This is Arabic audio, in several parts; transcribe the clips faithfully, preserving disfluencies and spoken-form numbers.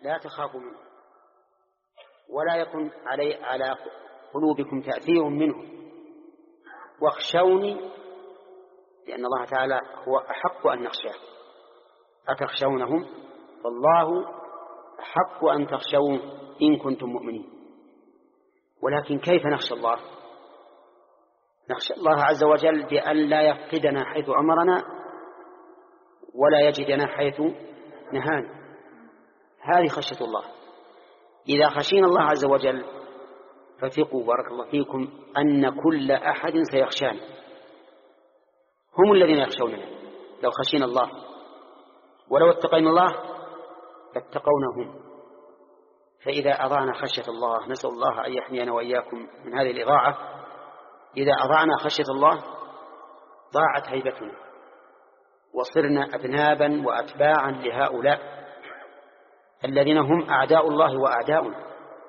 لا تخافوا منه ولا يكن علي على قلوبكم تأثير منه، واخشوني، لأن الله تعالى هو أحق أن نخشاه. أتخشونهم؟ فالله أحق أن تخشوه إن كنتم مؤمنين. ولكن كيف نخشى الله؟ نخشى الله عز وجل بأن لا يفقدنا حيث أمرنا ولا يجدنا حيث نهانا. هذه خشية الله. إذا خشينا الله عز وجل فثقوا بارك الله فيكم أن كل أحد سيخشانا، هم الذين يخشوننا لو خشينا الله، ولو اتقينا الله لاتقونا هم. فإذا أضعنا خشية الله، نسأل الله أن يحمينا وإياكم من هذه الإضاعة، إذا أضعنا خشية الله ضاعت هيبتنا وصرنا أذنابا وأتباعا لهؤلاء الذين هم أعداء الله وأعداؤنا.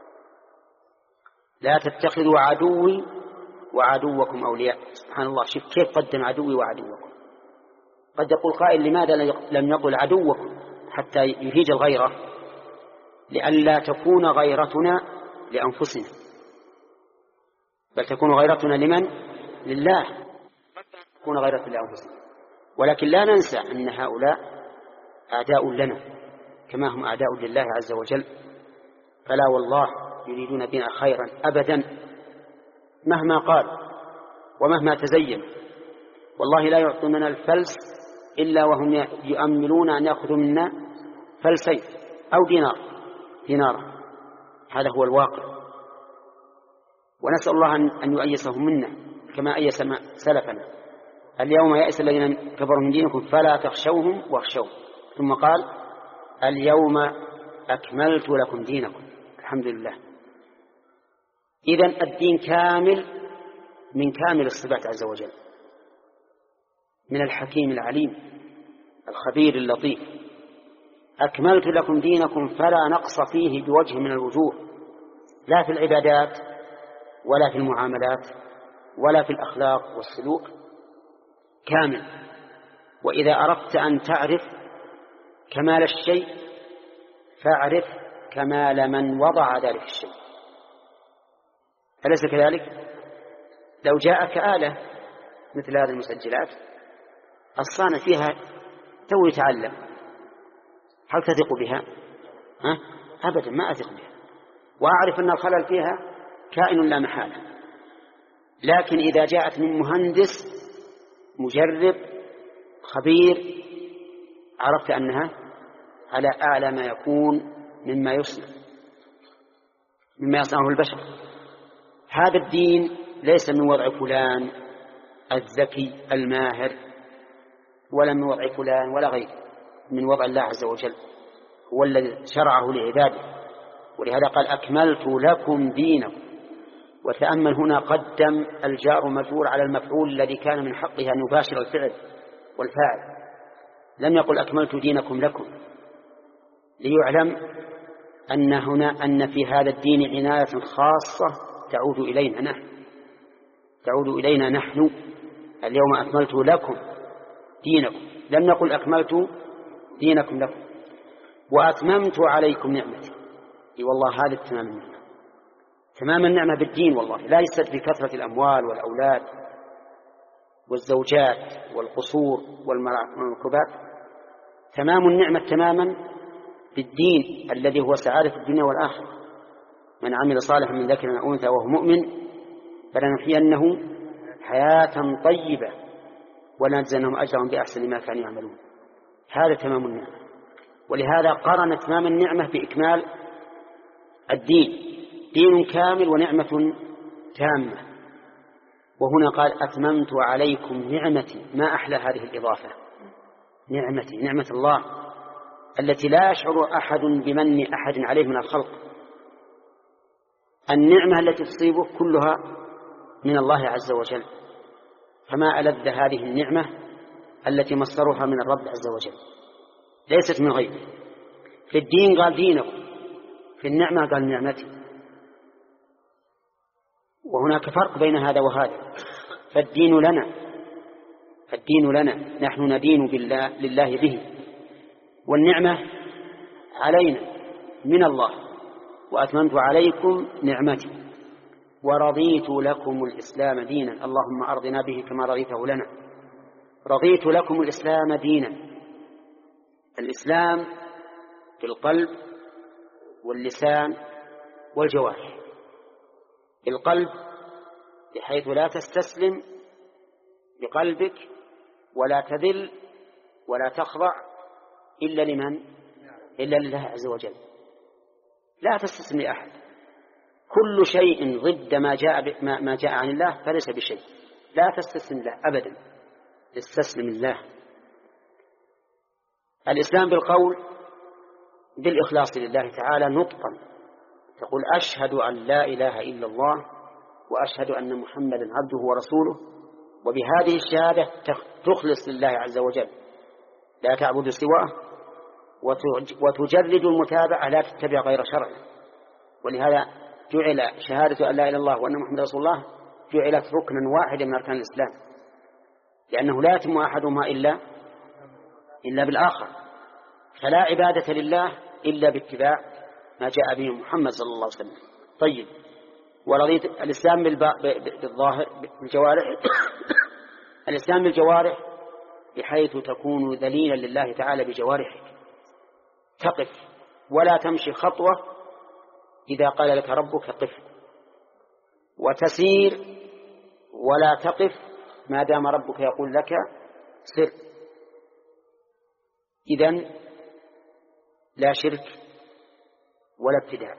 لا تتخذوا عدوي وعدوكم أولياء. سبحان الله، شوف كيف قدم عدوي وعدوكم. قد يقول قائل لماذا لم يقل عدوكم حتى يهيج الغيرة؟ لئلا تكون غيرتنا لأنفسنا، بل تكون غيرتنا لمن؟ لله. تكون غيرتنا لأنفسنا، ولكن لا ننسى أن هؤلاء أعداء لنا كما هم أعداء لله عز وجل. فلا والله يريدون بنا خيرا أبدا مهما قال ومهما تزين. والله لا يعطوننا الفلس إلا وهم يؤملون أن يأخذوا منا فلسين أو دينار دينارا. هذا هو الواقع، ونسأل الله أن يؤيسهم منا كما أيس سلفنا. اليوم يأس الذين كفروا من دينكم فلا تخشوهم واخشوا. ثم قال اليوم أكملت لكم دينكم. الحمد لله. إذن الدين كامل من كامل الصفات عز وجل، من الحكيم العليم الخبير اللطيف. أكملت لكم دينكم فلا نقص فيه بوجه من الوجوه، لا في العبادات ولا في المعاملات ولا في الأخلاق والسلوك، كامل. وإذا أردت أن تعرف كمال الشيء فاعرف كمال من وضع ذلك الشيء. أليس كذلك؟ لو جاءك آلة مثل هذه المسجلات الصانع فيها تو يتعلم، هل تثق بها؟ ها؟ أبدا ما أثق بها، وأعرف أن الخلل فيها كائن لا محالة. لكن إذا جاءت من مهندس مجرب خبير عرفت أنها على أعلى ما يكون مما يصنع مما يصنعه البشر. هذا الدين ليس من وضع فلان الذكي الماهر، ولا من وضع فلان ولا غيره، من وضع الله عز وجل، هو الذي شرعه لعباده. ولهذا قال أكملت لكم دينكم. وتأمل هنا قدم الجار مجرور على المفعول الذي كان من حقها أن يباشر الفعل والفاعل، لم يقل أكملت دينكم لكم، ليعلم أن هنا أن في هذا الدين عناية خاصة تعود إلينا نحن تعود إلينا نحن اليوم أكملت لكم دينكم. لم نقل أكملت دينكم لكم وأتممت عليكم نعمتي. إي والله هذا التمام النعمة، تمام النعمة بالدين. والله لا يستد بكثرة الأموال والأولاد والزوجات والقصور والمركبات. تمام النعمة تماما بالدين الذي هو سعادة الدنيا والآخرة. من عمل صالحا من ذكر أو أنثى وهو مؤمن فلنحيينه حياة طيبة ولنجزينهم أجرهم بأحسن ما كانوا يعملون. هذا تمام النعمة. ولهذا قرن تمام النعمة بإكمال الدين، دين كامل ونعمة تامة. وهنا قال أتممت عليكم نعمتي. ما أحلى هذه الإضافة، نعمتي، نعمة الله التي لا يشعر أحد بمن أحد عليه من الخلق. النعمة التي تصيبه كلها من الله عز وجل. فما ألذ هذه النعمة التي مصدرها من الرب عز وجل، ليست من غيره. في الدين قال دينكم، في النعمة قال نعمتي. وهناك فرق بين هذا وهذا. فالدين لنا الدين لنا نحن ندين بالله لله به، والنعمة علينا من الله وأتممت عليكم نعمتي ورضيت لكم الإسلام دينا. اللهم أرضنا به كما رضيته لنا. رضيت لكم الإسلام دينا. الإسلام في القلب واللسان والجوارح. القلب بحيث لا تستسلم بقلبك ولا تذل ولا تخضع إلا لمن؟ إلا لله عز وجل. لا تستسلم لأحد. كل شيء ضد ما جاء ما جاء عن الله فليس بشيء. لا تستسلم له أبدا، استسلم الله. الإسلام بالقول بالإخلاص لله تعالى نطقا، تقول أشهد أن لا إله إلا الله وأشهد أن محمدا عبده ورسوله، وبهذه الشهادة تخلص لله عز وجل، لا تعبد سواه، وتجرد المتابعة، لا تتبع غير شرعه. ولهذا جعل شهادة أن لا إله إلا الله وأن محمد رسول الله جعلت ركنا واحدا من أركان الإسلام، لأنه لا يتم أحدهما إلا إلا بالآخر. فلا عبادة لله إلا باتباع ما جاء به محمد صلى الله عليه وسلم. طيب، ورضيت الإسلام بالظاهر بالجوارح الإسلام بالجوارح بحيث تكون ذليلا لله تعالى بجوارحك، تقف ولا تمشي خطوة إذا قال لك ربك قف، وتسير ولا تقف ما دام ربك يقول لك سر. إذن لا شرك ولا ابتداع،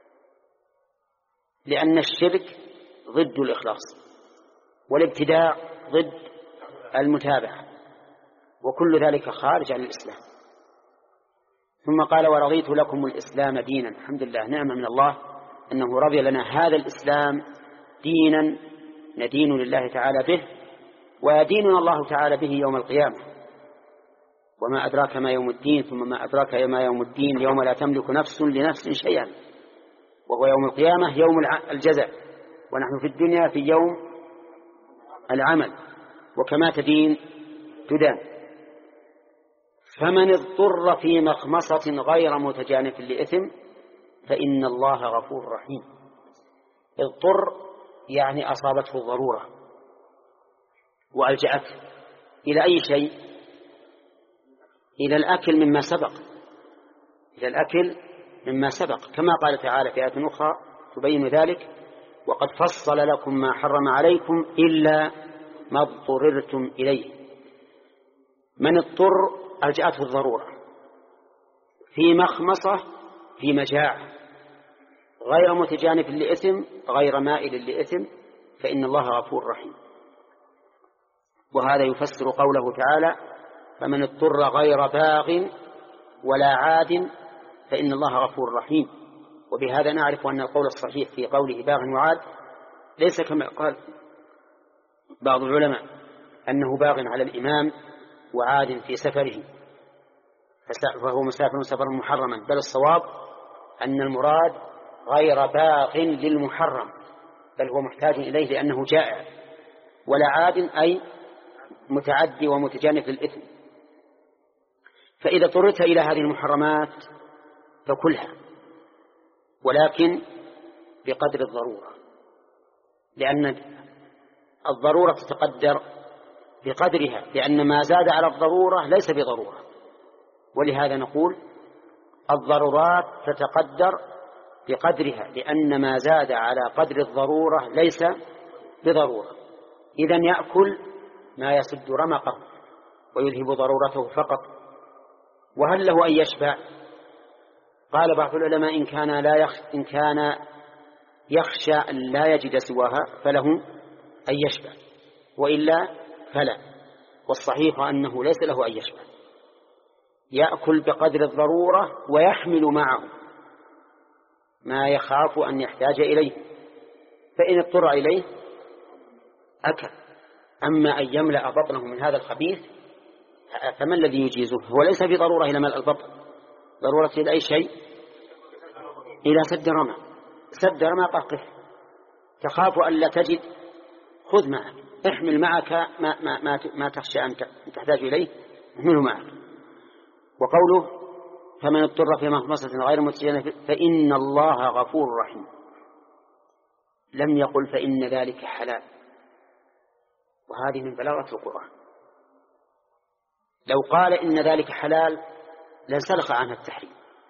لأن الشرك ضد الإخلاص والابتداع ضد المتابعة، وكل ذلك خارج عن الإسلام. ثم قال ورضيت لكم الإسلام دينا. الحمد لله، نعمة من الله أنه رضي لنا هذا الإسلام دينا ندين لله تعالى به، ويديننا الله تعالى به يوم القيامة. وما أدراك ما يوم الدين، ثم ما أدراك ما يوم الدين، يوم لا تملك نفس لنفس شيئا، وهو يوم القيامة يوم الجزاء، ونحن في الدنيا في يوم العمل، وكما تدين تدان. فمن اضطر في مخمصة غير متجانف لإثم فإن الله غفور رحيم. اضطر يعني أصابته الضرورة وألجأته إلى أي شيء؟ إلى الأكل مما سبق، إلى الأكل مما سبق، كما قال تعالى في آية أخرى تبين ذلك: وقد فصل لكم ما حرم عليكم إلا ما اضطررتم إليه. من اضطر ألجأته الضرورة في مخمصة، في مجاعة، غير متجانف لإثم، غير مائل لإثم، فإن الله غفور رحيم. وهذا يفسر قوله تعالى: فمن اضطر غير باغ ولا عاد فإن الله غفور رحيم. وبهذا نعرف أن القول الصحيح في قوله باغ وعاد ليس كما قال بعض العلماء أنه باغ على الإمام وعاد في سفره فهو مسافر سفرا محرما، بل الصواب أن المراد غير باغ للمحرم، بل هو محتاج إليه لأنه جائع، ولا عاد أي متعدي ومتجانف للإثم. فإذا اضطررت إلى هذه المحرمات فكلها، ولكن بقدر الضرورة، لأن الضرورة تتقدر بقدرها، لأن ما زاد على الضرورة ليس بضرورة. ولهذا نقول الضرورات تتقدر بقدرها، لأن ما زاد على قدر الضرورة ليس بضرورة. إذن يأكل ما يسد رمقه ويذهب ضرورته فقط. وهل له أن يشبع؟ قال بعض العلماء إن كان, لا يخ... إن كان يخشى أن لا يجد سواها فله أن يشبع، وإلا فلا. والصحيح أنه ليس له أن يشبع، يأكل بقدر الضرورة ويحمل معه ما يخاف أن يحتاج إليه، فإن اضطر إليه أكل. أما أن يملأ بطنه من هذا الخبيث فما الذي يجيزه؟ هو ليس بضرورة إلى ملء البطن، ضرورة إلى أي شيء؟ إلى سد رمق. سد رمق قف، تخاف أن لا تجد، خذ معك، احمل معك ما, ما, ما, ما تخشى أن تحتاج إليه، احمله معك. وقوله فمن اضطر في مخمصة غير متجانف فإن الله غفور رحيم. لم يقل فإن ذلك حلال، وهذه من بلاغة القرآن. لو قال إن ذلك حلال لانسلخ عنها التحريم،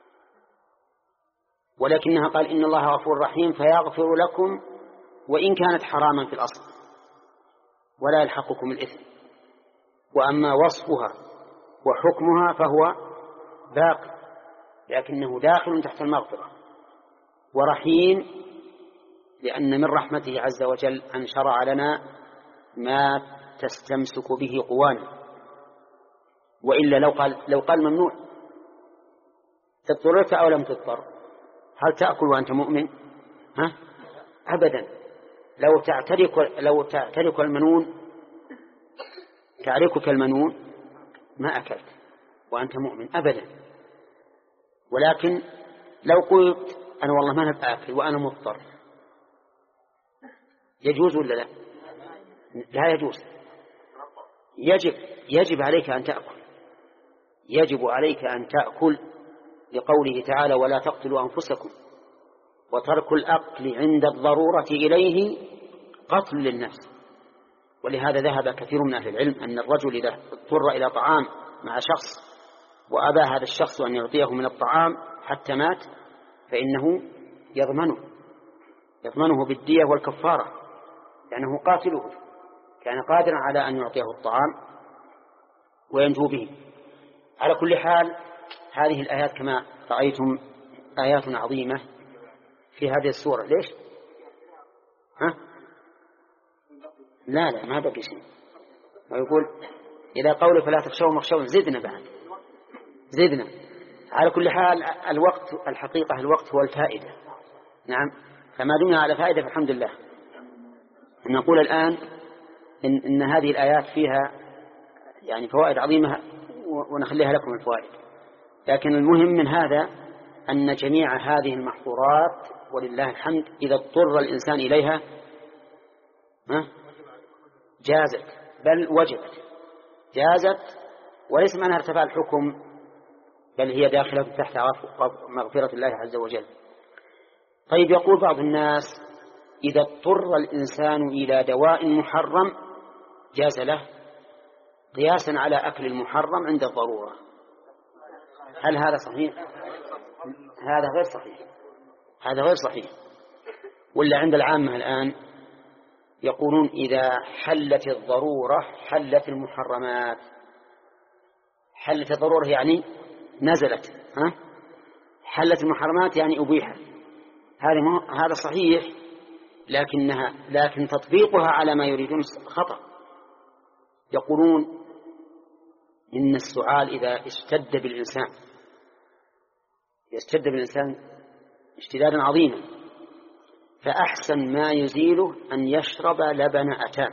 ولكنها قال إن الله غفور رحيم فيغفر لكم وإن كانت حراما في الأصل ولا يلحقكم الإثم. وأما وصفها وحكمها فهو باق، لكنه داخل تحت المغفرة. ورحيم لأن من رحمته عز وجل أن شرع لنا ما تستمسك به قوانا، وإلا لو قال, لو قال ممنوع اضطررت أو لم تضطر هل تأكل وأنت مؤمن؟ ها؟ أبدا. لو تعترك, لو تعترك المنون تعركك المنون ما أكلت وأنت مؤمن أبدا. ولكن لو قلت أنا والله ما نبقى أكل وأنا مضطر يجوز ولا لا؟ لا يجوز. يجب, يجب عليك أن تأكل، يجب عليك أن تأكل لقوله تعالى ولا تقتلوا أنفسكم، وترك الأكل عند الضرورة إليه قتل للنفس. ولهذا ذهب كثير من أهل العلم أن الرجل إذا اضطر إلى طعام مع شخص وأبى هذا الشخص أن يعطيه من الطعام حتى مات فإنه يضمنه يضمنه بالدية والكفارة، لأنه قاتله كان قادرا على أن يعطيه الطعام وينجو به. على كل حال هذه الآيات كما رأيتم آيات عظيمة في هذه السورة. ليش؟ ها؟ لا لا ما بقي شيء. ويقول إذا قول فلا تخشوا مخشوا زدنا بعد زدنا. على كل حال الوقت الحقيقة الوقت هو الفائدة. نعم، فما دمنا على فائدة فالحمد لله. نقول الآن إن, إن هذه الآيات فيها يعني فوائد عظيمة ونخليها لكم الفوائد، لكن المهم من هذا أن جميع هذه المحظورات ولله الحمد إذا اضطر الإنسان إليها جازت بل وجبت. جازت وليس معنى ارتفاع الحكم، بل هي داخلة تحت مغفرة الله عز وجل. طيب، يقول بعض الناس إذا اضطر الإنسان إلى دواء محرم جاز له قياسا على أكل المحرم عند الضرورة. هل هذا صحيح؟ هذا غير صحيح. هذا غير صحيح. ولا عند العامة الآن يقولون إذا حلت الضرورة حلت المحرمات. حلت الضرورة يعني نزلت، ها؟ حلت المحرمات يعني أبيحت. هذا هذا صحيح، لكنها لكن تطبيقها على ما يريدون خطأ. يقولون إن السعال إذا اشتد بالإنسان يشتد بالإنسان اشتدادا عظيما فأحسن ما يزيله أن يشرب لبن أتان.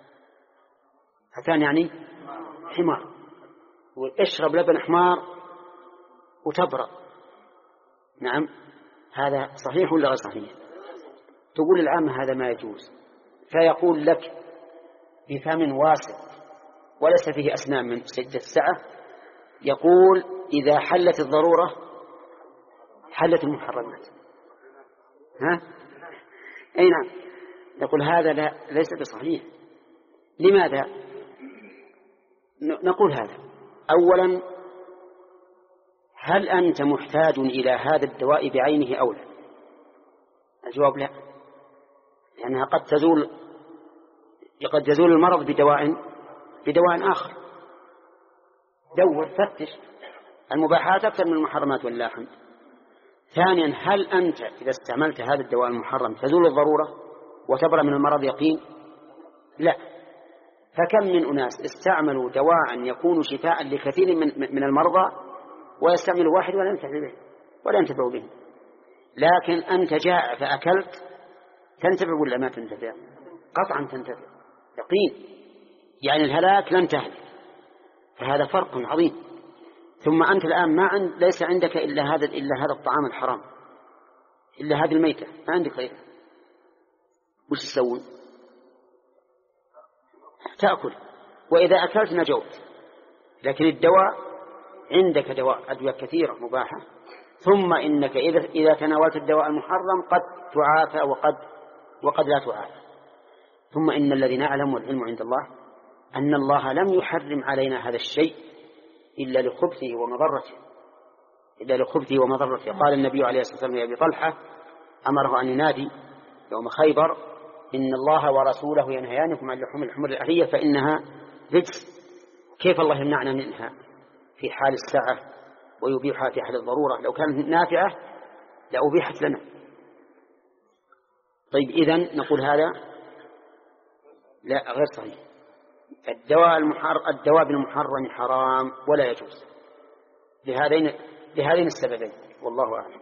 أتان يعني حمار، واشرب لبن حمار وتبرأ. نعم، هذا صحيح ولا غير صحيح؟ تقول العامة هذا ما يجوز، فيقول لك بفم واسع وليس فيه أسنان من شدة السعة، يقول إذا حلت الضرورة حلت المحرمات. ها؟ أي نعم. نقول هذا لا ليس بصحيح. لماذا؟ نقول هذا أولا، هل أنت محتاج إلى هذا الدواء بعينه أو لا؟ الجواب لا، لأنها قد تزول قد يزول المرض بدواء بدواء آخر. دور فتش، المباحات أكثر من المحرمات والله الحمد. ثانيا، هل أنت إذا استعملت هذا الدواء المحرم تزول الضرورة وتبرأ من المرض يقين؟ لا. فكم من أناس استعملوا دواء يكون شفاء لكثير من من المرضى ويستعمل واحد ولا ينتفع به ولا ينتفع به. لكن أنت جائع فأكلت تنتفع ولا ما تنتفع؟ قطعا تنتفع يقين، يعني الهلاك لن تهلك. فهذا فرق عظيم. ثم أنت الآن ما عند ليس عندك إلا هذا إلا هذا الطعام الحرام، إلا هذه الميتة، ما عندك غيرها. وش تسوون؟ تأكل، وإذا أكلت نجوت. لكن الدواء عندك دواء أدوية كثيرة مباحة، ثم إنك إذا إذا تناولت الدواء المحرم قد تعافى وقد وقد لا تعافى. ثم إن الذي نعلم والعلم عند الله أن الله لم يحرم علينا هذا الشيء إلا لخبثه ومضرته إلا لخبثه ومضرته. قال النبي عليه الصلاة والسلام لأبي طلحة أمره أن ينادي يوم خيبر: إن الله ورسوله ينهيانكم عن لحوم الحمر الأهلية فإنها رجس. كيف الله يمنعنا منها في حال السعة ويبيحها في حال الضرورة؟ لو كانت نافعة لأبيحت لنا. طيب إذن نقول هذا لا غير صحيح. الدواء المحرم الدواء بالمحرم حرام ولا يجوز لهذين لهذين السببين، والله أعلم.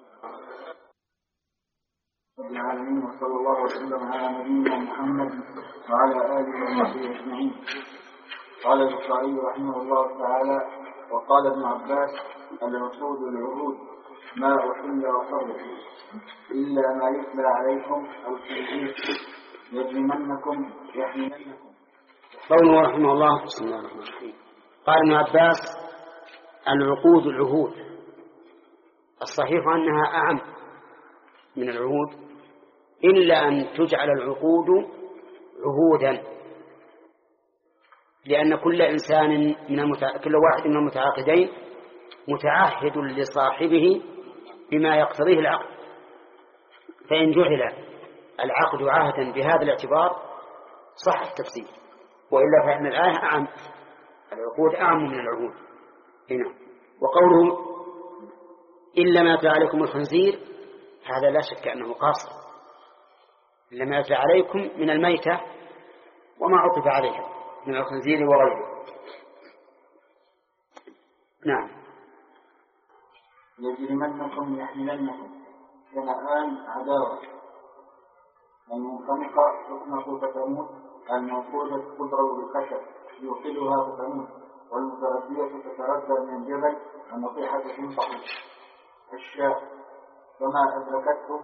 رب العالمين، وصلى الله وسلم على نبينا محمد وعلى آله وصحبه أجمعين. قال البخاري رحمه الله تعالى: وقال ابن عباس: العقود العهود ما أحل وحرم إلا ما يتلى عليكم الخنزير يجرمنكم يحملنكم. قوله رحمه الله: بسم الله الرحمن الرحيم. قال ابن عباس: العقود العهود. الصحيح أنها أعم من العهود، إلا أن تجعل العقود عهودا، لأن كل إنسان من المتع... كل واحد من المتعاقدين متعهد لصاحبه بما يقتضيه العقد. فإن جعل العقد عهدا بهذا الاعتبار صح التفسير، وإلا فإن الآية أعم، العقود أعم من العهود هنا. وقوله إلا ما يتلى عليكم الخنزير، هذا لا شك أنه قاصر، إلا ما يتلى عليكم من الميتة وما عطف عليها من الخنزير وغيره. نعم. يجرمنكم يحملنكم شنآن عداوة، المنخنقة تخنق فتموت، الموقودة تضرب بالخشب يوقدها فتموت، والمتردية تتردى من الجبل، النصيحة تنصح الشاة فما أدركته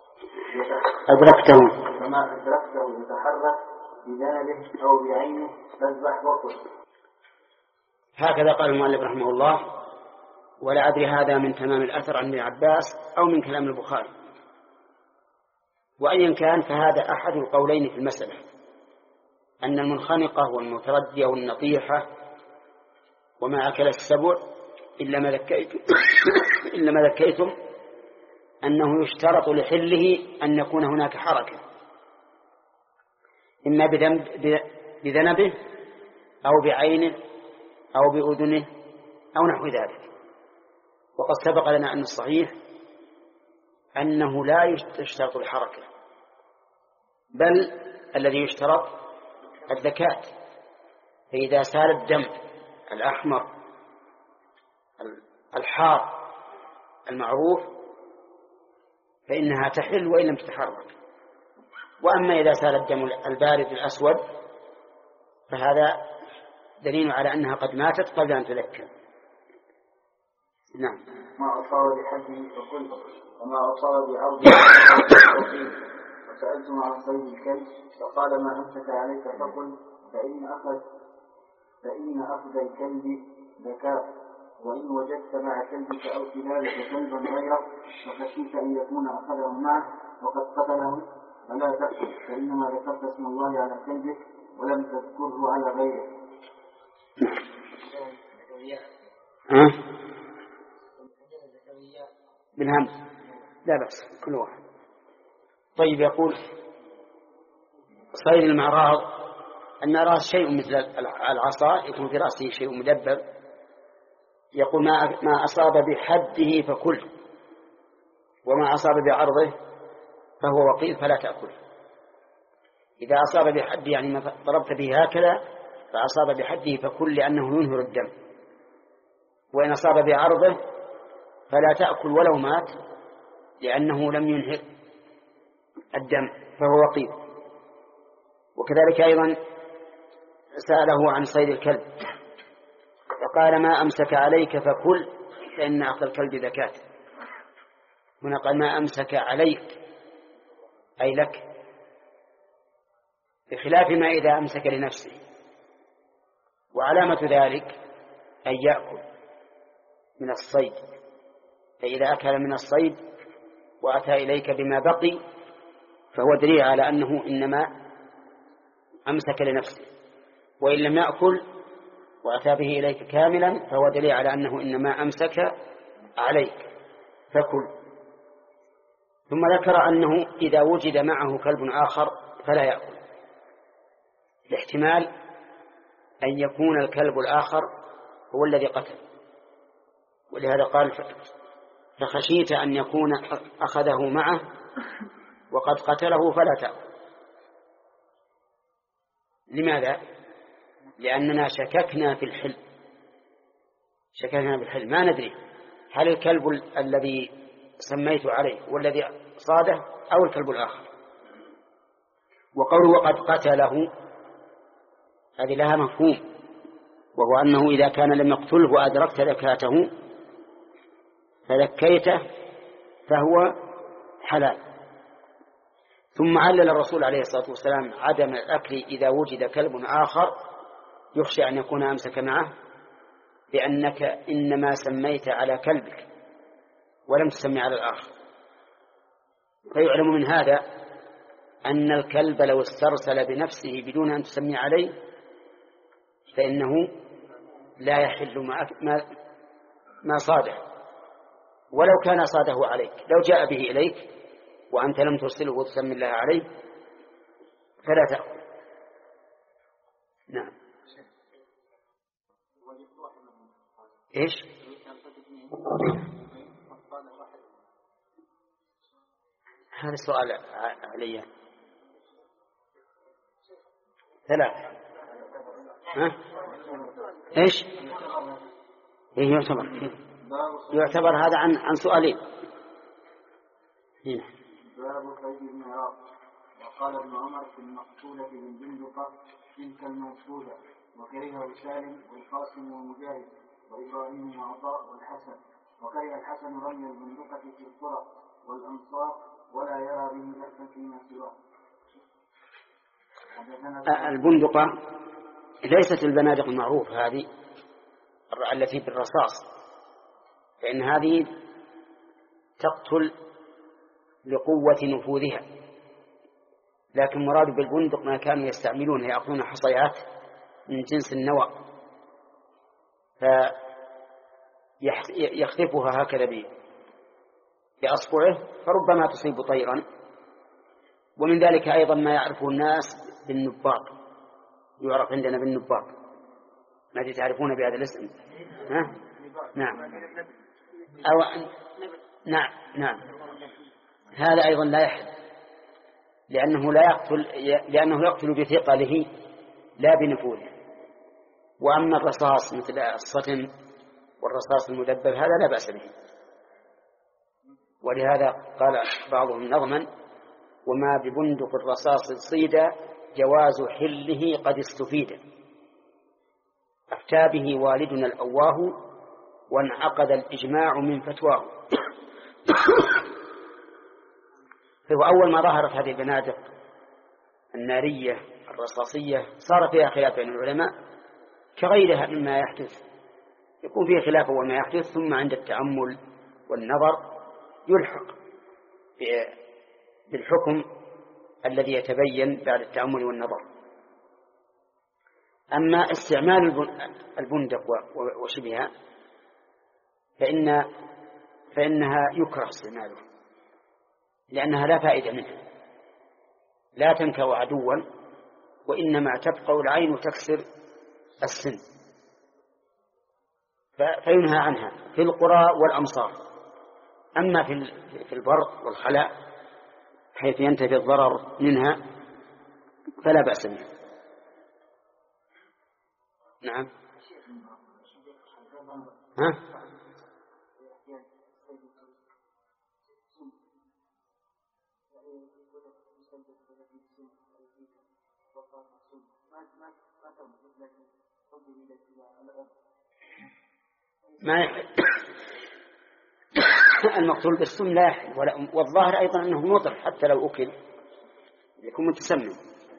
أدركته فما أدركته يتحرك بجانبه أو بعينه تذبح وقل. هكذا قال المؤلف رحمه الله. ولا أدري هذا من تمام الأثر عن ابن عباس أو من كلام البخاري، وأيا كان فهذا أحد القولين في المسألة، أن المنخنقة والمتردية والنطيحة وما أكل السبع إلا ما ذكيتم إلا ما ذكيتم أنه يشترط لحله أن يكون هناك حركة، إما بذنبه أو بعينه أو بأذنه أو نحو ذلك. وقد سبق لنا أن الصحيح أنه لا يشترط الحركة، بل الذي يشترط الذكاة. فإذا سال الدم الأحمر الحار المعروف فإنها تحل وإن لم تتحرك. وأما إذا سال الدم البارد الأسود فهذا دليل على أنها قد ماتت قبل أن تذكر. نعم. ما أصاب بحده فقل، وما أصاب بعرض فقل. وسألتم عن صيد الكلب فقال ما أمسك عليك فقل، فإن أخذ فإن أخذ الكلب ذكاء، وإن وجدت مع كلبك أو كلابك كلبا غيره فخشيت أن يكون أخذه معه وقد قتله فلا تأكل، فإنما ذكرت اسم الله على كلبك ولم تذكره على غيره. ها؟ بالهمس لا بأس كل واحد. طيب يقول صيد المعراض. المعراض شيء مثل العصا يكون في رأسه شيء مدبب. يقول ما أصاب بحده فكل، وما أصاب بعرضه فهو وقيل فلا تأكل. إذا أصاب بحده يعني ما ضربت به هكذا فأصاب بحده فكل، لأنه ينهر الدم. وإن أصاب بعرضه فلا تأكل ولو مات، لأنه لم ينهر الدم فهو وقيل. وكذلك أيضا سأله عن صيد الكلب فقال ما أمسك عليك فكل، فإن أخذ الكلب ذكاة. هنا قال ما أمسك عليك أي لك، بخلاف ما إذا أمسك لنفسه. وعلامة ذلك أن يأكل، من الصيد، فإذا أكل من الصيد وأتى إليك بما بقي فهو دليل على أنه إنما أمسك لنفسه، وإن لم يأكل وأتى به إليك كاملا فهو دليل على أنه إنما أمسك عليك فكل. ثم ذكر أنه إذا وجد معه كلب آخر فلا يأكل، الاحتمال أن يكون الكلب الآخر هو الذي قتل، ولهذا قال فخشيت أن يكون أخذه معه وقد قتله فلا تأكل. لماذا؟ لأننا شككنا في الحل، شككنا في الحل ما ندري هل الكلب الذي سميت عليه والذي صاده أو الكلب الآخر. وقوله وقد قتله هذه لها مفهوم، وهو أنه إذا كان لم يقتله وأدركت ذكاته فذكيته فهو حلال. ثم علل الرسول عليه الصلاة والسلام عدم الأكل إذا وجد كلب آخر يخشى أن يكون أمسك معه، لأنك إنما سميت على كلبك ولم تسمي على الآخر. فيعلم من هذا أن الكلب لو استرسل بنفسه بدون أن تسمي عليه فإنه لا يحل ما, ما صاده، ولو كان صاده عليك. لو جاء به إليك وأنت لم ترسله وتسمي الله عليه فلا تأكل. نعم. إيش؟ هذا السؤال علي ثلاثة. ها؟ إيش؟ إيه يعتبر يعتبر هذا عن عن سؤالين. هنا. باب صيد المعراض. وقال ابن عمر في المقتولة بالبندقة تلك الموصولة، وكرهه سالم والقاسم ومجاهد وإبراهيم وعطاء والحسن، وكره الحسن رمي البندقة في القرى والأمصار ولا يرى به بأسا فيما سواه. البندقة ليست البنادق المعروف هذه التي بالرصاص، فإن هذه تقتل لقوة نفوذها، لكن مراد بالبندق ما كانوا يستعملون يأخذون حصيات من جنس النوى فيخطفها هكذا بأصبعه فربما تصيب طيرا. ومن ذلك أيضا ما يعرفه الناس بالنباط، يعرف عندنا بالنباط، ما تعرفون بهذا الاسم؟ ها؟ نعم. أو نعم نعم هذا أيضا لا يحل، لأنه لا يقتل، لأنه يقتل بثقله لا بنفوذه. وأما الرصاص مثل الصتم والرصاص المدبب هذا لا بأس به. ولهذا قال بعضهم نظما وما ببندق الرصاص صيدا جواز حله قد استفيد، أفتى به والدنا الأواه وانعقد الإجماع من فتواه. فهو أول ما ظهرت هذه البنادق النارية الرصاصية صار فيها خلاف بين العلماء كغيرها مما يحدث، يكون فيه خلاف أول ما يحدث، ثم عند التأمل والنظر يلحق بالحكم الذي يتبين بعد التأمل والنظر. أما استعمال البندق وشبهها فإن فإنها يكره استعماله، لأنها لا فائدة منها، لا تنكر عدوا وإنما تبقى العين وتكسر السن، فينهى عنها في القرى والأمصار. أما في البر والخلاء حيث ينتفي الضرر منها فلا بأس منها. نعم. ها؟ ما المقتول بالسم لا يحل، والظاهر أيضا أنه مضر حتى لو أكل يكون متسمم.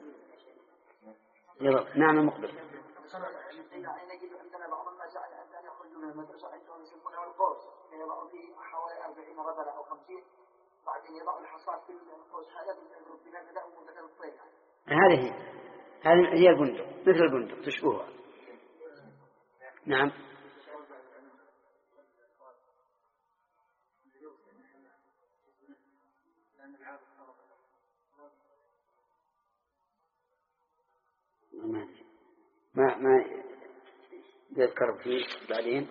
نعم المقبل. يضع فيه حوالي أربعين رجلا أو خمسين بعدين يضع الحصاد في القوس هذا بما بدأ بدل الطير. هذه هذه هي البندق مثل البندق تشبهها. نعم. ما ما يذكر فيه بعدين.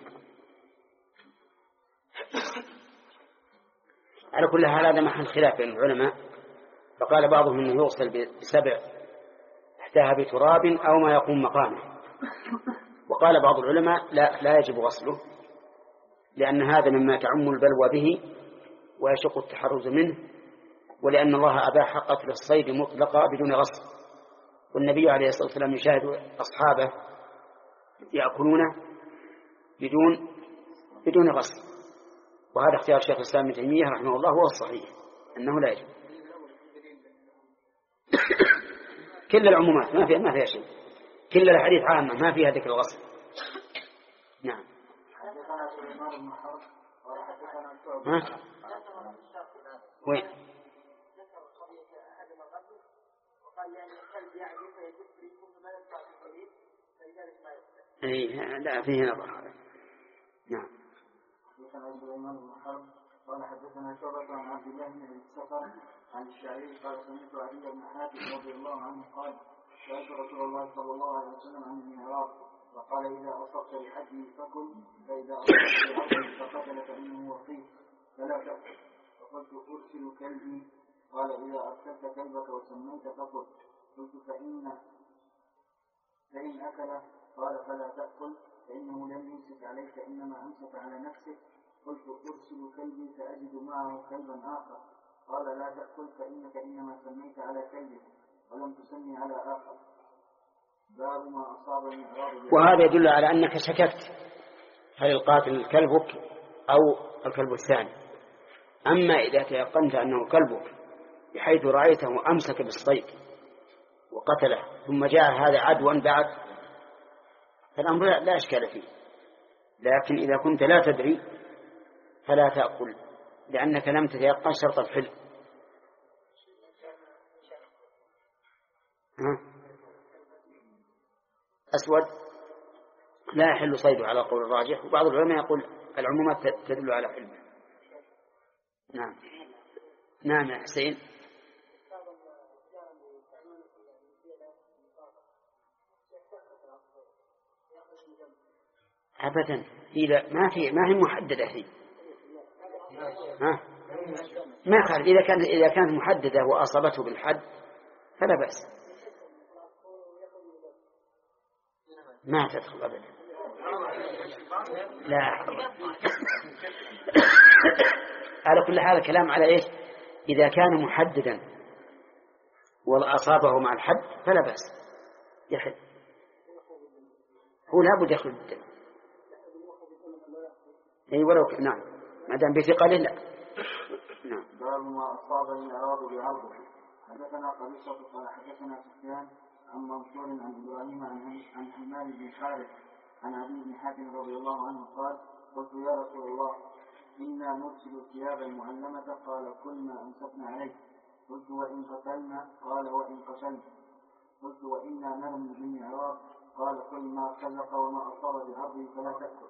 على كل حال هذا محل خلاف بين العلماء، فقال بعضهم انه يغسل بسبع تحتها بتراب او ما يقوم مقامه، وقال بعض العلماء لا لا يجب غسله لان هذا مما تعم البلوى به ويشق التحرز منه، ولان الله اباح قتل الصيد مطلقا بدون غسل، والنبي عليه الصلاة والسلام يشاهد أصحابه يأكلونه بدون بدون غسل، وهذا اختيار شيخ الإسلام ابن تيمية رحمه الله هو الصحيح أنه لا يجب. كل العمومات ما فيها ما فيها شيء، كل الحديث عامة ما فيها ذكر الغسل. نعم. ها؟ وين؟ إيه لا فيه نظر هذا. نعم. حدثنا سليمان بن حرب قال حدثنا شعبة عن عبد الله بن السفر عن الشعبي قال سمعت علي بن حاتم رضي الله عنه قال سألت رسول الله صلى الله عليه وسلم عن المعراج فقال إذا أصبت بحجه فكل فإذا أصبت بعرضه فقتل فإنه وقيت فلا تأكل. فقلت أرسل كلبي قال إذا أرسلت كلبك وسميت فكل. قلت فإن فإن أكل قال فلا تأكل فإنه لم يمسك عليك إنما أمسك على نفسك. قلت أرسل كلبي فأجد معه كلبا آخر قال لا تأكل فإنك إنما سميت على كلبك ولم تسمي على آخر. باب ما أصاب المعراض. وهذا يدل على أنك شككت هل القاتل كلبك أو الكلب الثاني. أما إذا تيقنت أنه كلبك بحيث رأيته أمسك بالصيد وقتله ثم جاء هذا عدوا بعد فالأمر لا أشكال فيه، لكن إذا كنت لا تدري فلا تأكل لأنك لم تتيقن شرط الحل. أسود لا يحل صيده على قول الراجح، وبعض العلماء يقول العمومات تدل على حلمه. نعم. نعم يا حسين. أبدا إذا ما في ما هي محددة هي. ها ما خالف إذا كانت إذا كانت محددة وأصابته بالحد فلا بأس، ما تدخل أبدا. لا على كل حال الكلام على إيش؟ إذا كان محددا وأصابه مع الحد فلا بأس يحل، هو لابد يخرج الدم. أي ولو نعم ما دام بثقل لا. نعم. باب ما أصاب المعراض بعرضه. حدثنا قبيصة قال حدثنا سفيان عن منصور عن إبراهيم عن حماد بن حارث عن علي بن حاتم رضي الله عنه قال قلت يا رسول الله إنا نرسل الثياب المعلمة قال كل ما أمسكنا عليه. قلت وإن قتلنا قال وإن قتلنا. قلت وإنا نرمي بالمعراض قال كل ما خلق وما أصاب بعرضه فلا تأكل.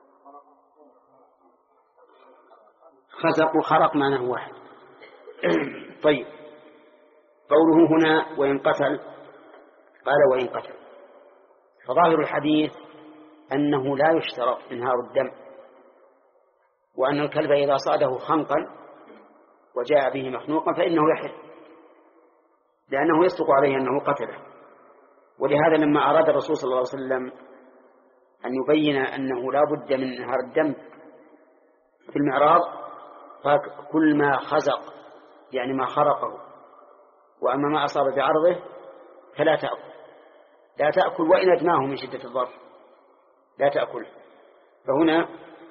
خزق وخرق معناه واحد. طيب قوله هنا وإن قتل قال وإن قتل، فظاهر الحديث أنه لا يشترط إنهار الدم، وأن الكلب إذا صاده خنقا وجاء به مخنوقا فإنه يحل لأنه يصدق عليه أنه قتله. ولهذا لما أراد الرسول صلى الله عليه وسلم أن يبين أنه لا بد من إنهار الدم في المعراض فكل ما خزق يعني ما خرقه، وأما ما أصاب بعرضه فلا تأكل. لا تأكل وإن أدناه من شدة الضرر لا تأكل. فهنا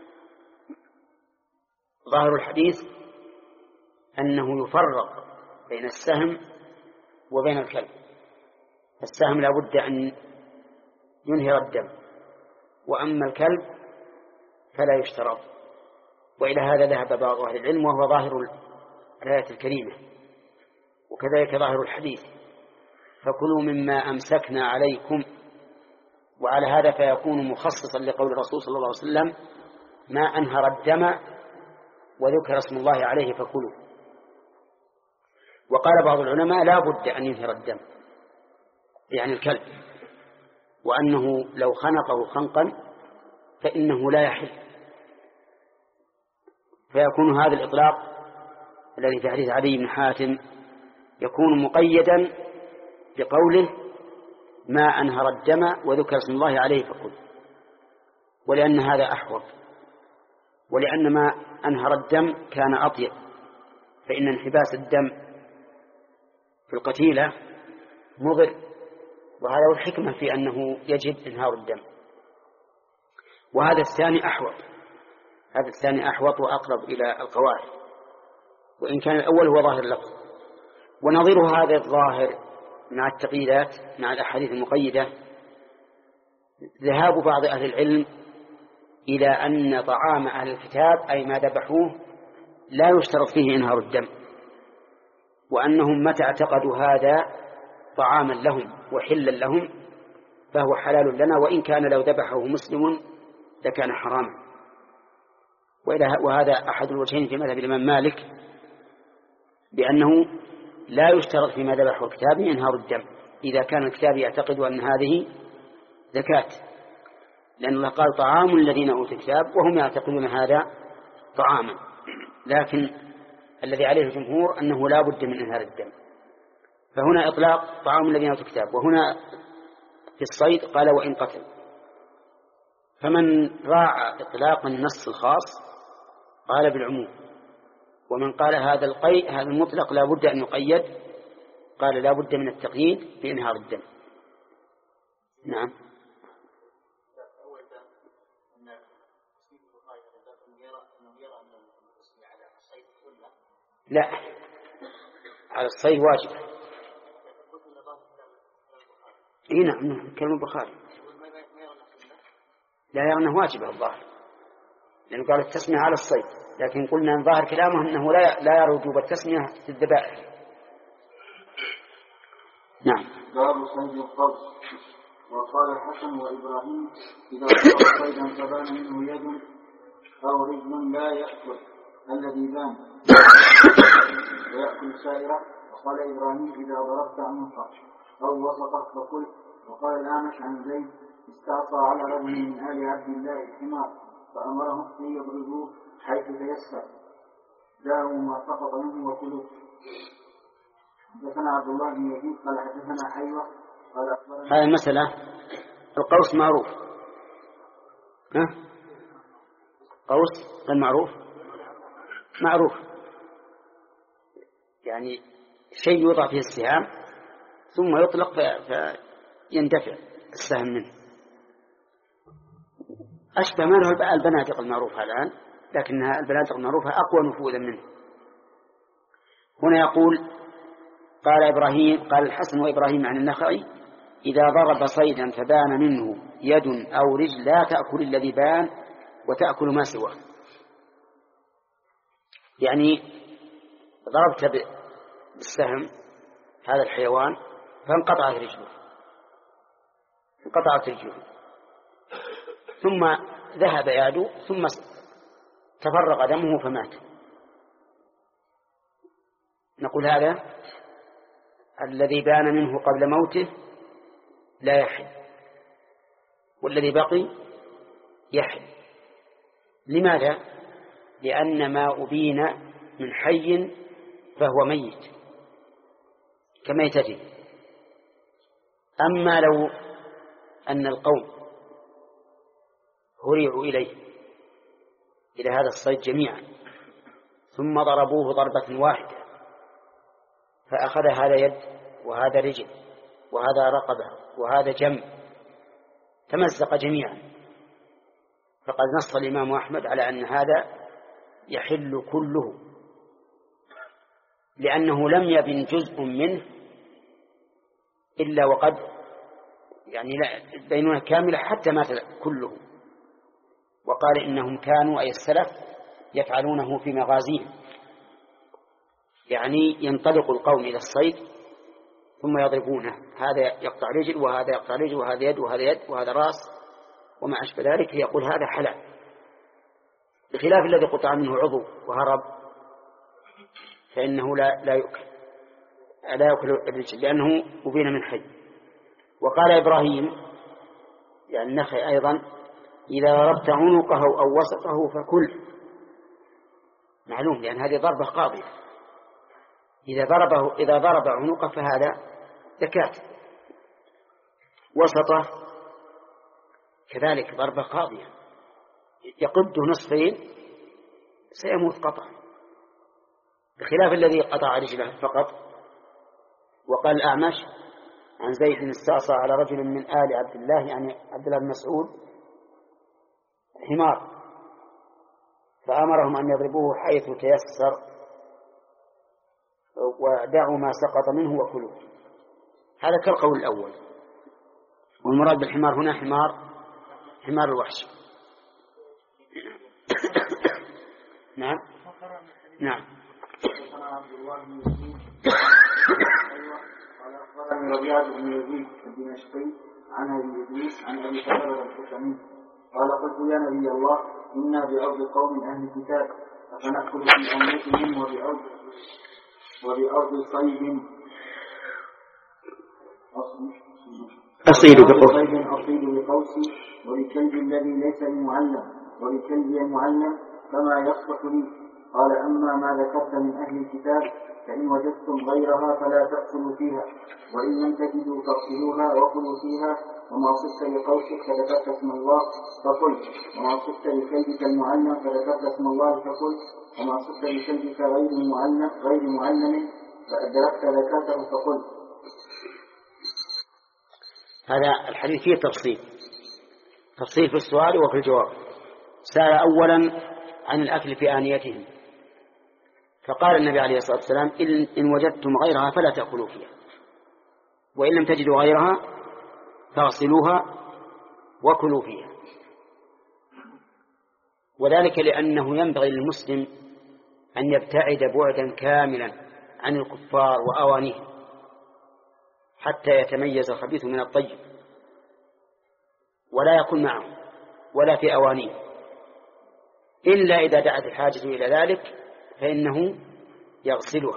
ظاهر الحديث أنه يفرق بين السهم وبين الكلب. السهم لا بد أن ينهر الدم، وأما الكلب فلا يشترط. وإلى هذا ذهب بعض أهل العلم، وهو ظاهر الآية الكريمة وكذلك ظاهر الحديث: فكلوا مما أمسكنا عليكم. وعلى هذا فيكون مخصصا لقول الرسول صلى الله عليه وسلم: ما أنهر الدم وذكر اسم الله عليه فكلوا. وقال بعض العلماء: لا بد أن ينهر الدم، يعني الكلب، وأنه لو خنقه خنقا فإنه لا يحل. فيكون هذا الإطلاق الذي في حديث عدي بن حاتم يكون مقيدا بقوله: ما أنهر الدم وذكر اسم الله عليه فكل، ولأن هذا أحوط، ولأن ما أنهر الدم كان أطيب، فإن انحباس الدم في القتيلة مضر، وهذا هو الحكمة في أنه يجب إنهار الدم. وهذا الثاني أحوط، هذا الثاني أحوط وأقرب إلى القواعد، وإن كان الأول هو ظاهر اللفظ. ونظير هذا الظاهر مع التقييدات مع الأحاديث المقيدة ذهاب بعض أهل العلم إلى أن طعام أهل الكتاب أي ما ذبحوه لا يشترط فيه إنهار الدم، وأنهم متى اعتقدوا هذا طعاما لهم وحلا لهم فهو حلال لنا، وإن كان لو ذبحه مسلم لكان حراما. وهذا أحد الوجهين في مذهب الإمام مالك، بأنه لا يشترط فيما ذبحه الكتاب إنهار الدم إذا كان الكتاب يعتقد أن هذه زكاة، لأن الله قال: طعام الذين أوتوا الكتاب، وهم يعتقدون هذا طعاما. لكن الذي عليه الجمهور أنه لا بد من إنهار الدم. فهنا إطلاق طعام الذين أوتوا الكتاب، وهنا في الصيد قال: وإن قتل. فمن راعى إطلاق النص الخاص قال بالعموم، ومن قال هذا القيد هذا المطلق لا بد أن يقيد قال لا بد من التقييد بإنهار الدم. نعم. لا، على الصيد واجب. اي نعم، كلام البخاري. لا يرى أنه واجب الظاهر، لأنه قال التسمية على الصيد، لكن قلنا من ظاهر كلامه أنه لا لا يرى وجوب التسمية في الذبائح. نعم. باب صيد القوس. وقال الحسن وإبراهيم: إذا صار صيدا فبان منه يد أو رجل لا يأكل الذي بان ويأكل سائرة. وقال إبراهيم: إذا ضربت عنقه أو وسطه فكل. وقال الأعمش عن زيد: استعصى على رجل من آل عبد الله الحمار فأمره أن يضربوه حيث تيسر، داعوا ما سقط منه وكلوه. حدثنا عبد الله بن يزيد قال حدثنا حيوة قال أخبرنا. هذه المسألة القوس معروف، ها؟ قوس المعروف معروف يعني شيء يوضع فيه السهام ثم يطلق فيندفع السهم منه، أشبه ما له البنادق المعروفة الآن، لكنها البنادق المعروفة أقوى نفوذا منه. هنا يقول: قال إبراهيم قال الحسن وإبراهيم عن النخعي: إذا ضرب صيدا فبان منه يد أو رجل لا تأكل الذي بان وتأكل ما سواه. يعني ضربت بالسهم هذا الحيوان فانقطعت رجله انقطعت رجله ثم ذهب يعدو ثم تفرق دمه فمات. نقول هذا الذي بان منه قبل موته لا يحل، والذي بقي يحل. لماذا؟ لأن ما أبين من حي فهو ميت كميتته. أما لو أن القوم هرعوا إليه إلى هذا الصيد جميعا ثم ضربوه ضربة واحدة فأخذ هذا يد وهذا رجل وهذا رقبة وهذا جنب تمزق جميعا، فقد نص الإمام أحمد على أن هذا يحل كله، لأنه لم يبن جزء منه إلا وقد يعني بينونة كاملة حتى مات كله. وقال إنهم كانوا أي السلف يفعلونه في مغازيهم، يعني ينطلق القوم إلى الصيد ثم يضربونه، هذا يقطع رجل وهذا يقطع رجل وهذا يد وهذا يد وهذا رأس وما أشبه ذلك، يقول هذا حلال، بخلاف الذي قطع منه عضو وهرب فإنه لا لا يؤكل لا يأكل الرجل لأنه أبين من حي. وقال إبراهيم يعني النخعي أيضا إذا ضربت عنقه أو وسطه فكل، معلوم لأن هذه ضربة قاضية، إذا ضربه إذا ضرب عنقه فهذا زكاة، وسطه كذلك ضربة قاضية يقده نصفين سيموت قطعا، بخلاف الذي قطع رجله فقط. وقال الأعمش عن زيد استعصى على رجل من آل عبد الله يعني عبد الله بن مسعود حمار فأمرهم أن يضربوه حيث تيسر ودعوا ما سقط منه وكلوا، هذا كالقول الأول. والمراد بالحمار هنا حمار حمار الوحش. نعم نعم. قال أخبرني ربيعة بن يزيد الدمشقي عن أبي إدريس عن أبي هريرة الخشني قال قلت يا نبي الله إنا بأرض قوم أهل الكتاب أفنأكل في أمتهم وبأرض وبأرض صيد أصيد بقوسي أصيد بقوسي ولكلب الذي ليس بمعلم ولكلبي المعلم كما يصلح لي. قال أما ما ذكرت من أهل الكتاب فإن وجدتم غيرها فلا تأكلوا فيها، وإن لم تجدوا فاغسلوها وكلوا فيها، وما صدت بقوسك فذكرت اسم الله فقل، وما صدت بكلبك المعلم فذكرت اسم الله فقل، وما صدت بكلبك غير المعلم غير معلم فأدركت ذكرته فقل. هذا الحديث فيه تفصيل تفصيل في السؤال وفي الجواب. سأل أولا عن الأكل في آنيتهم، فقال النبي عليه الصلاة والسلام إن وجدتم غيرها فلا تأكلوا فيها، وإن لم تجدوا غيرها فاغسلوها وكلوا فيها. وذلك لأنه ينبغي للمسلم أن يبتعد بعدا كاملا عن الكفار وأوانيهم حتى يتميز الخبيث من الطيب، ولا يكون معهم ولا في أوانيهم، إلا إذا دعت الحاجة إلى ذلك فإنه يغسلها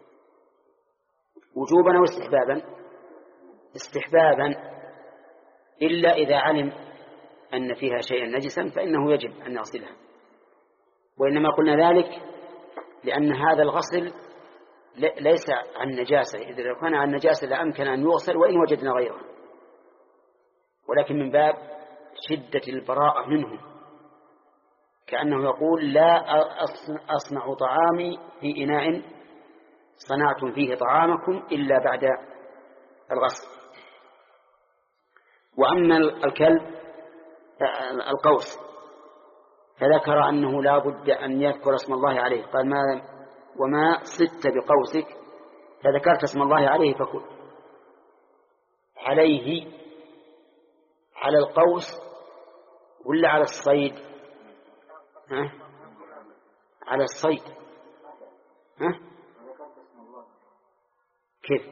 وجوبا أو استحبابا استحبابا إلا إذا علم أن فيها شيئا نجسا فإنه يجب أن يغسلها. وإنما قلنا ذلك لأن هذا الغسل ليس عن نجاسة، إذا لو كان عن نجاسة لأمكن أن يغسل وإن وجدنا غيرها، ولكن من باب شدة البراءة منهم، كأنه يقول لا أصنع طعامي في إناء صنعتم فيه طعامكم إلا بعد الغسل. وأما الكلب القوس فذكر أنه لا بد أن يذكر اسم الله عليه، قال ما وما صدت بقوسك فذكرت اسم الله عليه فكل. عليه على القوس ولا على الصيد؟ ها؟ على الصيد. ها؟ كيف؟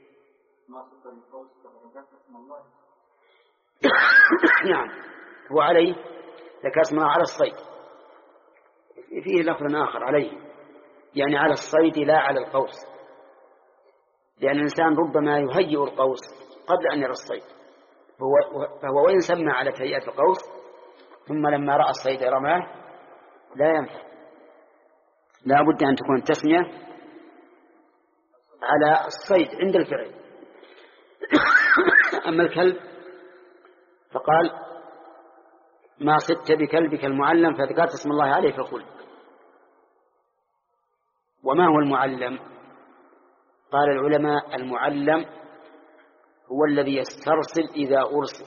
نعم هو عليه ذكر اسمه على الصيد، فيه لفظ آخر عليه يعني على الصيد لا على القوس، لأن الإنسان ربما يهيئ القوس قبل أن يرى الصيد، فهو, فهو وإن سمى على تهيئة القوس ثم لما رأى الصيد رماه لا ينفع، لا بد أن تكون التسمية على الصيد عند الفعل. أما الكلب فقال ما صدت بكلبك المعلم فذكرت اسم الله عليه فقل. وما هو المعلم؟ قال العلماء المعلم هو الذي يسترسل إذا أرسل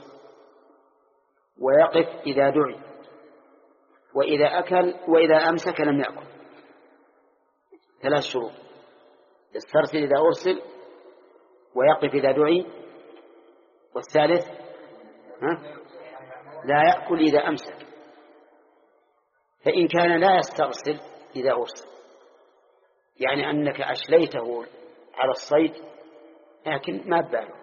ويقف إذا دعي وإذا أكل وإذا أمسك لم يأكل، ثلاث شروط: يسترسل إذا أرسل ويقف إذا دعي، والثالث ها؟ لا يأكل إذا أمسك. فإن كان لا يسترسل إذا أرسل، يعني أنك أشليته على الصيد لكن ما بباله،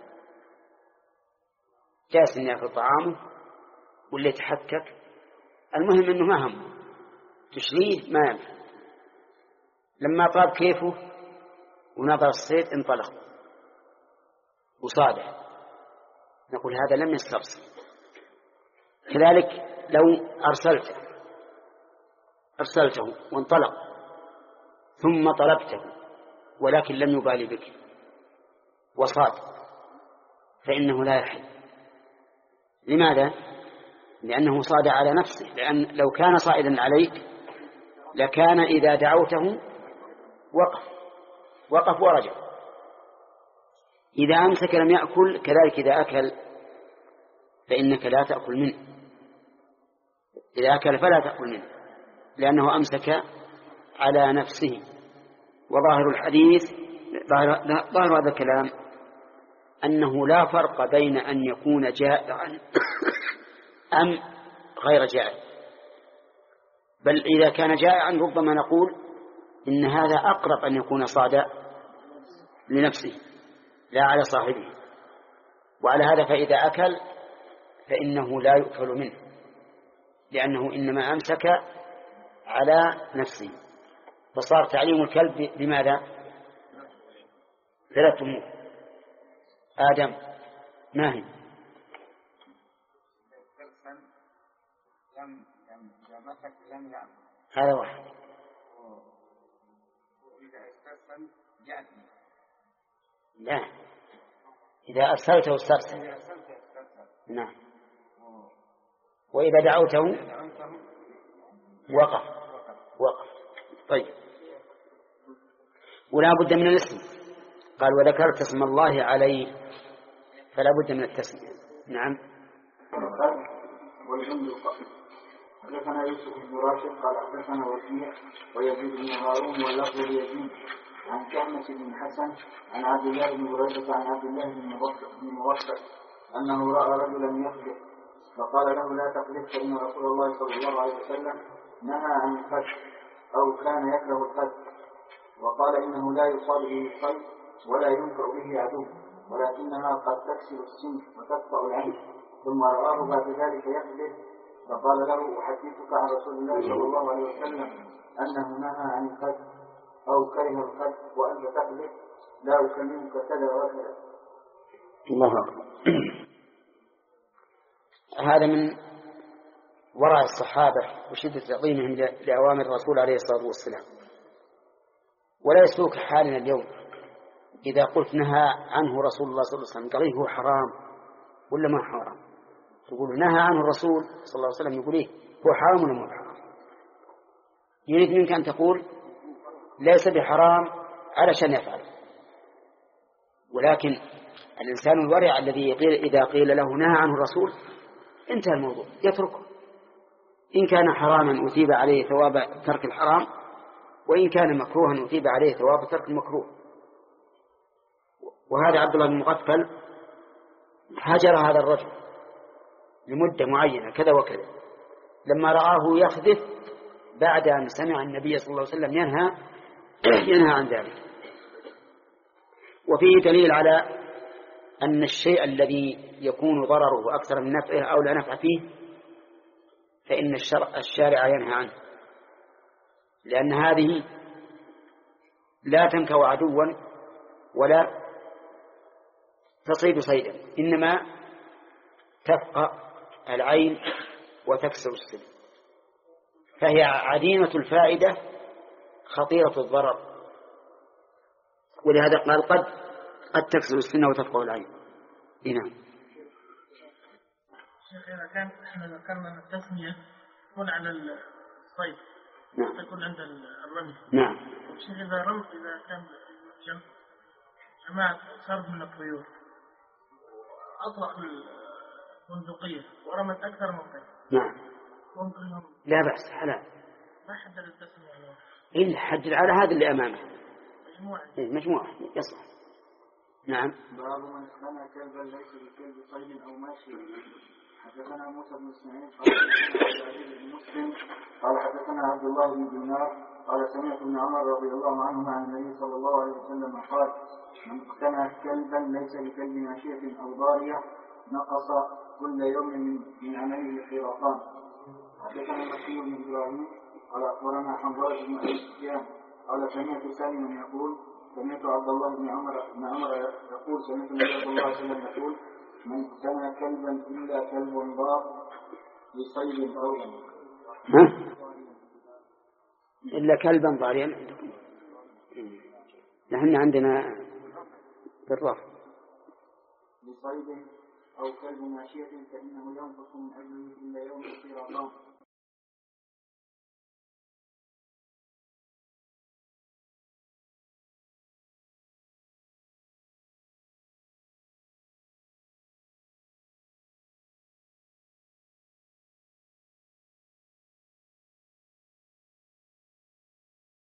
جالس إن يأكل طعامه واللي يتحكك، المهم إنه ما هم تشليه ما ينفع. لما طاب كيفه ونظر الصيد انطلق وصاده، نقول هذا لم يسترسل. كذلك لو أرسلته أرسلته وانطلق ثم طلبته ولكن لم يبالي بك وصاد، فإنه لا يحل. لماذا؟ لأنه صاد على نفسه، لأن لو كان صائدا عليك لكان إذا دعوته وقف وقف ورجع. إذا أمسك لم يأكل، كذلك إذا أكل فإنك لا تأكل منه، إذا أكل فلا تأكل منه لأنه أمسك على نفسه. وظاهر الحديث ظاهر هذا الكلام أنه لا فرق بين أن يكون جائعا أم غير جائع، بل إذا كان جائعا ربما نقول إن هذا أقرب أن يكون صادا لنفسه لا على صاحبه. وعلى هذا فإذا أكل فإنه لا يؤكل منه، لأنه إنما أمسك على نفسه. فصار تعليم الكلب بماذا؟ ثلاث أمور. آدم ما هي؟ هذا واحد. لا، إذا أرسلته استرسل. نعم. وإذا دعوته وقف وقف. طيب، ولا بد من الاسم. قال وذكرت اسم الله عليه، فلا بد من التسمية. نعم. حدثنا يوسف بن راشد قال حدثنا وكيع ويزيد بن هارون واللفظ ليزيد عن كهمة بن حسن عن عبد الله بن بريدة عن عبد الله بن موفق أنه رأى رجلا يقذف فقال له لا تقذف، فإن رسول الله صلى الله عليه وسلم نهى عن القذف أو كان يكره القذف، وقال إنه لا يصاب به الصيد ولا ينفع به عدو، ولكنها قد تكسر السن وتقطع العين. ثم رآه بعد ذلك يقذف فقال له أحدثك عن رسول الله صلى الله عليه وسلم أنه نهى عن القذف أو كره القذف وأنت تقذف، لا أكلمك كذا وكذا. الله أكبر. هذا من وراء الصحابة وشدة تعظيمهم لأوامر الرسول عليه الصلاة والسلام. ولا يسلوك حالنا اليوم إذا قلت نهى عنه رسول الله صلى الله عليه وسلم، قال هو حرام ولا ما حرام؟ تقول نهى عنه الرسول صلى الله عليه وسلم، يقول إيه هو حرام ولا ما حرام؟ يريد منك أن تقول ليس بحرام علشان يفعل. ولكن الإنسان الورع الذي يقول إذا قيل له نهى عنه الرسول انتهى الموضوع يتركه، إن كان حراما أثيب عليه ثواب ترك الحرام، وإن كان مكروها أثيب عليه ثواب ترك المكروه. وهذا عبد الله بن مغفل هجر هذا الرجل لمدة معينة كذا وكذا، لما رآه يخذف بعد أن سمع النبي صلى الله عليه وسلم ينهى ينهى عن ذلك. وفيه دليل على أن الشيء الذي يكون ضرره أكثر من نفعه أو لا نفع فيه فإن الشرع الشارع ينهى عنه، لأن هذه لا تنكو عدوا ولا تصيد صيدا، إنما تفقى العين وتكسر السن، فهي عديمة الفائدة خطيرة الضرر. ولهذا قال قد قد تكسر السن وتفقى العين. نعم. شيخ إذا كان احنا ذكرنا أن التسمية تكون على الصيد، نعم، تكون عند الرمي. نعم. شيخ إذا رمي إذا كان جماعة سرب من الطيور أطلق البندقية ورمت أكثر من قيد. نعم. لا بأس حلال. ما حدد التسمية على إلا حدد على هذا اللي أمامه. مجموعة. إيه مجموعة يصح. نعم. باب من استمع كلبا ليس بكلب صيد أو ماشي حدثنا موسى بن اسماعيل قال حدثنا عبد العزيز بن مسلم قال حدثنا عبد الله بن دينار قال سمعت ابن عمر رضي الله عنهما عن النبي صلى الله عليه وسلم قال من اقتنى كلبا ليس بكلب ماشية او ضارية نقص كل يوم من من عمله قيراطان. حدثنا مكي بن ابراهيم قال اخبرنا حنظله بن ابي سفيان قال سمعت سالما يقول سمعت عبد الله بن عمر بن عمر يقول سمعت النبي صلى الله عليه وسلم يقول من اقتنى كلبا الا كلب ضار لصيد او ها؟ إلا كلبا ضاريا. نحن عندنا بالرف لصيد أو كلب ماشية فإنه ينقص من أجله إلا يوم قيراطان.